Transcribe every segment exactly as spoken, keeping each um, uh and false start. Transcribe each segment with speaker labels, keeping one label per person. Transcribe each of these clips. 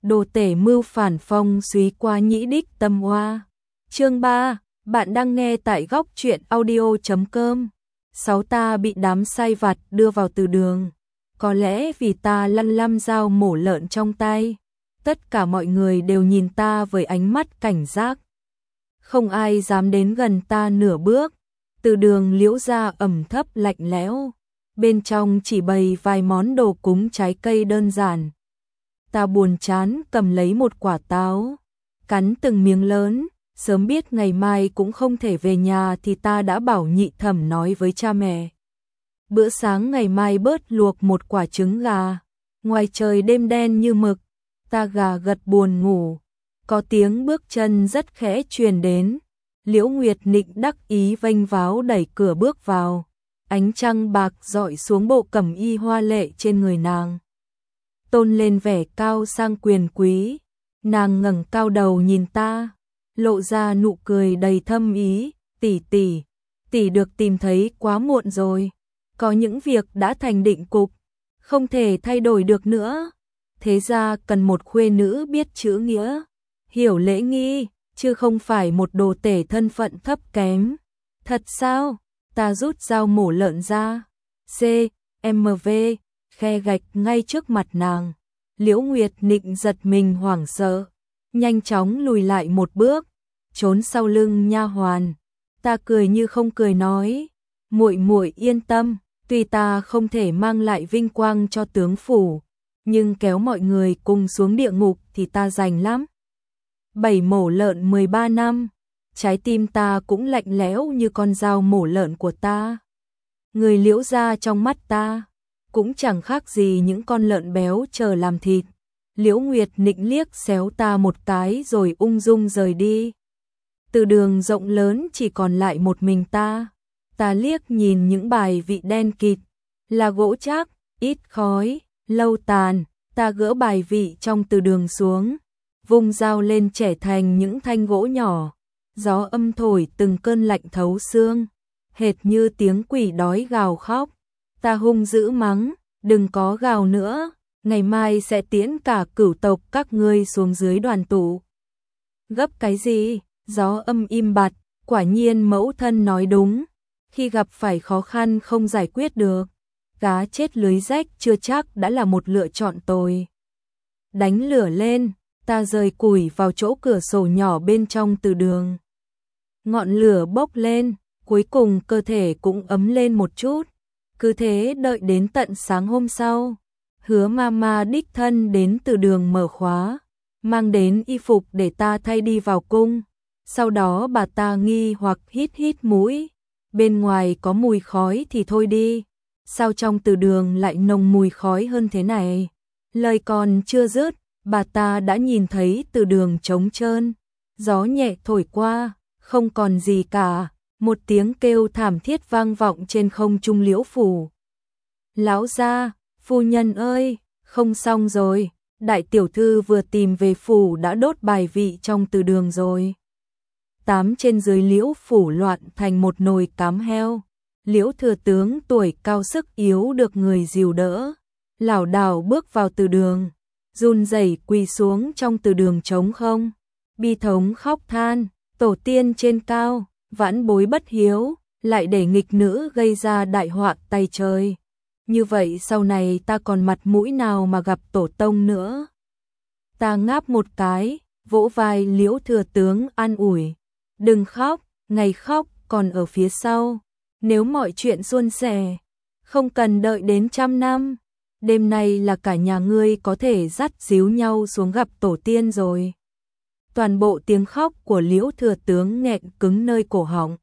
Speaker 1: đồ tể mưu phản phong suý qua nhĩ đích tâm hoa. Chương ba, bạn đang nghe tại góc truyện audio chấm com. Sáu ta bị đám sai vặt đưa vào từ đường. Có lẽ vì ta lăn lăm dao mổ lợn trong tay, tất cả mọi người đều nhìn ta với ánh mắt cảnh giác. Không ai dám đến gần ta nửa bước. Từ đường Liễu gia ẩm thấp lạnh lẽo, bên trong chỉ bày vài món đồ cúng trái cây đơn giản. Ta buồn chán cầm lấy một quả táo, cắn từng miếng lớn, sớm biết ngày mai cũng không thể về nhà thì ta đã bảo nhị thẩm nói với cha mẹ. Bữa sáng ngày mai bớt luộc một quả trứng gà. Ngoài trời đêm đen như mực, ta gà gật buồn ngủ. Có tiếng bước chân rất khẽ truyền đến. Liễu Nguyệt Nịnh đắc ý vênh váo đẩy cửa bước vào. Ánh trăng bạc rọi xuống bộ cẩm y hoa lệ trên người nàng, tôn lên vẻ cao sang quyền quý. Nàng ngẩng cao đầu nhìn ta, lộ ra nụ cười đầy thâm ý. Tỷ tỷ, tỷ được tìm thấy quá muộn rồi. Có những việc đã thành định cục, không thể thay đổi được nữa. Thế ra cần một khuê nữ biết chữ nghĩa, hiểu lễ nghi, chứ không phải một đồ tể thân phận thấp kém. Thật sao? Ta rút dao mổ lợn ra. C, M V, khe gạch ngay trước mặt nàng. Liễu Nguyệt Nịnh giật mình hoảng sợ, nhanh chóng lùi lại một bước, trốn sau lưng nha hoàn. Ta cười như không cười nói, muội muội yên tâm, tuy ta không thể mang lại vinh quang cho tướng phủ, nhưng kéo mọi người cùng xuống địa ngục thì ta rành lắm. Bảy mổ lợn mười ba năm, trái tim ta cũng lạnh lẽo như con dao mổ lợn của ta. Người Liễu gia trong mắt ta cũng chẳng khác gì những con lợn béo chờ làm thịt. Liễu Nguyệt Nịnh liếc xéo ta một cái rồi ung dung rời đi. Từ đường rộng lớn chỉ còn lại một mình ta. Ta liếc nhìn những bài vị đen kịt, là gỗ chắc, ít khói, lâu tàn. Ta gỡ bài vị trong từ đường xuống, vung dao lên chẻ thành những thanh gỗ nhỏ. Gió âm thổi từng cơn lạnh thấu xương, hệt như tiếng quỷ đói gào khóc. Ta hung dữ mắng, đừng có gào nữa, ngày mai sẽ tiễn cả cửu tộc các ngươi xuống dưới đoàn tụ. Gấp cái gì? Gió âm im bặt, quả nhiên mẫu thân nói đúng. Khi gặp phải khó khăn không giải quyết được, cá chết lưới rách chưa chắc đã là một lựa chọn tồi. Đánh lửa lên, ta rời củi vào chỗ cửa sổ nhỏ bên trong từ đường. Ngọn lửa bốc lên, cuối cùng cơ thể cũng ấm lên một chút. Cứ thế đợi đến tận sáng hôm sau, Hứa Mama đích thân đến từ đường mở khóa, mang đến y phục để ta thay đi vào cung. Sau đó bà ta nghi hoặc hít hít mũi, bên ngoài có mùi khói thì thôi đi, sao trong từ đường lại nồng mùi khói hơn thế này? Lời còn chưa dứt, bà ta đã nhìn thấy từ đường trống trơn, gió nhẹ thổi qua, không còn gì cả. Một tiếng kêu thảm thiết vang vọng trên không trung Liễu phủ. Lão gia, phu nhân ơi, không xong rồi, đại tiểu thư vừa tìm về phủ đã đốt bài vị trong từ đường rồi. Tám trên dưới Liễu phủ loạn thành một nồi cám heo. Liễu thừa tướng tuổi cao sức yếu được người dìu đỡ, lảo đảo bước vào từ đường, run rẩy quỳ xuống trong từ đường trống không, bi thống khóc than, tổ tiên trên cao, vãn bối bất hiếu, lại để nghịch nữ gây ra đại họa tay trời. Như vậy sau này ta còn mặt mũi nào mà gặp tổ tông nữa? Ta ngáp một cái, vỗ vai Liễu thừa tướng an ủi. Đừng khóc, ngày khóc còn ở phía sau. Nếu mọi chuyện suôn sẻ, không cần đợi đến trăm năm. Đêm nay là cả nhà ngươi có thể dắt díu nhau xuống gặp tổ tiên rồi. Toàn bộ tiếng khóc của Liễu thừa tướng nghẹn cứng nơi cổ họng.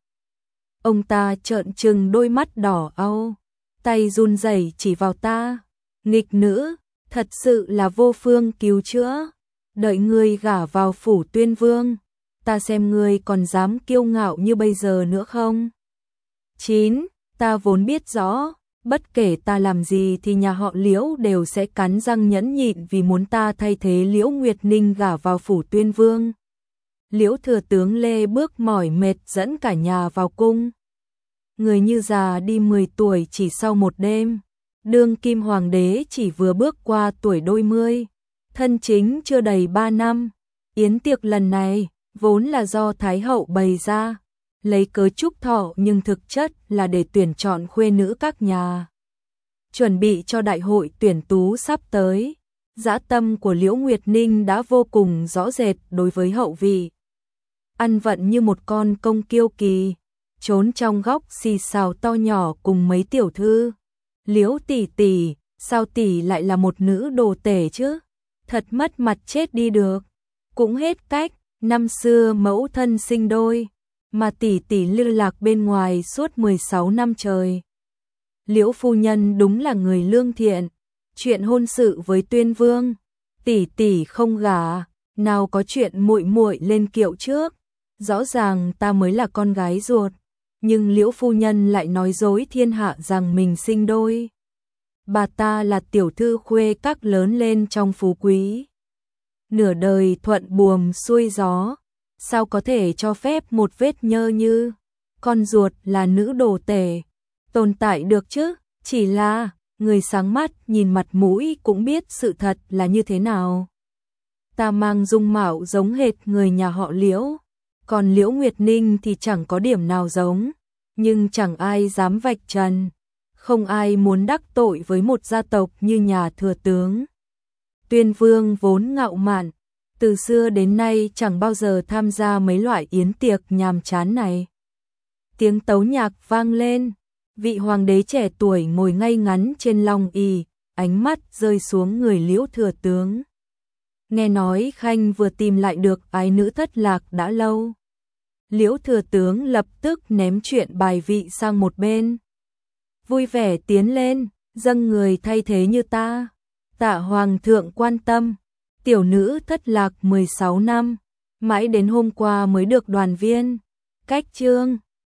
Speaker 1: Ông ta trợn trừng đôi mắt đỏ au, tay run rẩy chỉ vào ta. Nghịch nữ, thật sự là vô phương cứu chữa. Đợi ngươi gả vào phủ Tuyên Vương, ta xem ngươi còn dám kiêu ngạo như bây giờ nữa không? chín. Ta vốn biết rõ, bất kể ta làm gì thì nhà họ Liễu đều sẽ cắn răng nhẫn nhịn vì muốn ta thay thế Liễu Nguyệt Ninh gả vào phủ Tuyên Vương. Liễu thừa tướng lê bước mỏi mệt dẫn cả nhà vào cung. Người như già đi mười tuổi chỉ sau một đêm, đương kim hoàng đế chỉ vừa bước qua tuổi đôi mươi. thân chính chưa đầy ba năm. Yến tiệc lần này vốn là do Thái hậu bày ra, lấy cớ chúc thọ nhưng thực chất là để tuyển chọn khuê nữ các nhà. Chuẩn bị cho đại hội tuyển tú sắp tới, dã tâm của Liễu Nguyệt Ninh đã vô cùng rõ rệt đối với hậu vị. Ăn vận như một con công kiêu kỳ, trốn trong góc xì xào to nhỏ cùng mấy tiểu thư. Liễu tỷ tỷ, sao tỷ lại là một nữ đồ tể chứ? Thật mất mặt chết đi được. Cũng hết cách, năm xưa mẫu thân sinh đôi, mà tỷ tỷ lưu lạc bên ngoài suốt mười sáu năm trời. Liễu phu nhân đúng là người lương thiện, chuyện hôn sự với Tuyên Vương, tỷ tỷ không gả, nào có chuyện muội muội lên kiệu trước, rõ ràng ta mới là con gái ruột, nhưng Liễu phu nhân lại nói dối thiên hạ rằng mình sinh đôi. Bà ta là tiểu thư khuê các lớn lên trong phú quý, nửa đời thuận buồm xuôi gió, sao có thể cho phép một vết nhơ như con ruột là nữ đồ tể tồn tại được chứ? Chỉ là người sáng mắt nhìn mặt mũi cũng biết sự thật là như thế nào. Ta mang dung mạo giống hệt người nhà họ Liễu, còn Liễu Nguyệt Ninh thì chẳng có điểm nào giống, nhưng chẳng ai dám vạch trần, không ai muốn đắc tội với một gia tộc như nhà thừa tướng. Tuyên Vương vốn ngạo mạn, từ xưa đến nay chẳng bao giờ tham gia mấy loại yến tiệc nhàm chán này. Tiếng tấu nhạc vang lên, vị hoàng đế trẻ tuổi ngồi ngay ngắn trên long ỷ, ánh mắt rơi xuống người Liễu thừa tướng. Nghe nói Khanh vừa tìm lại được ái nữ thất lạc đã lâu. Liễu thừa tướng lập tức ném chuyện bài vị sang một bên. Vui vẻ tiến lên, dâng người thay thế như ta. Tạ hoàng thượng quan tâm, tiểu nữ thất lạc mười sáu năm, mãi đến hôm qua mới được đoàn viên. Cách chương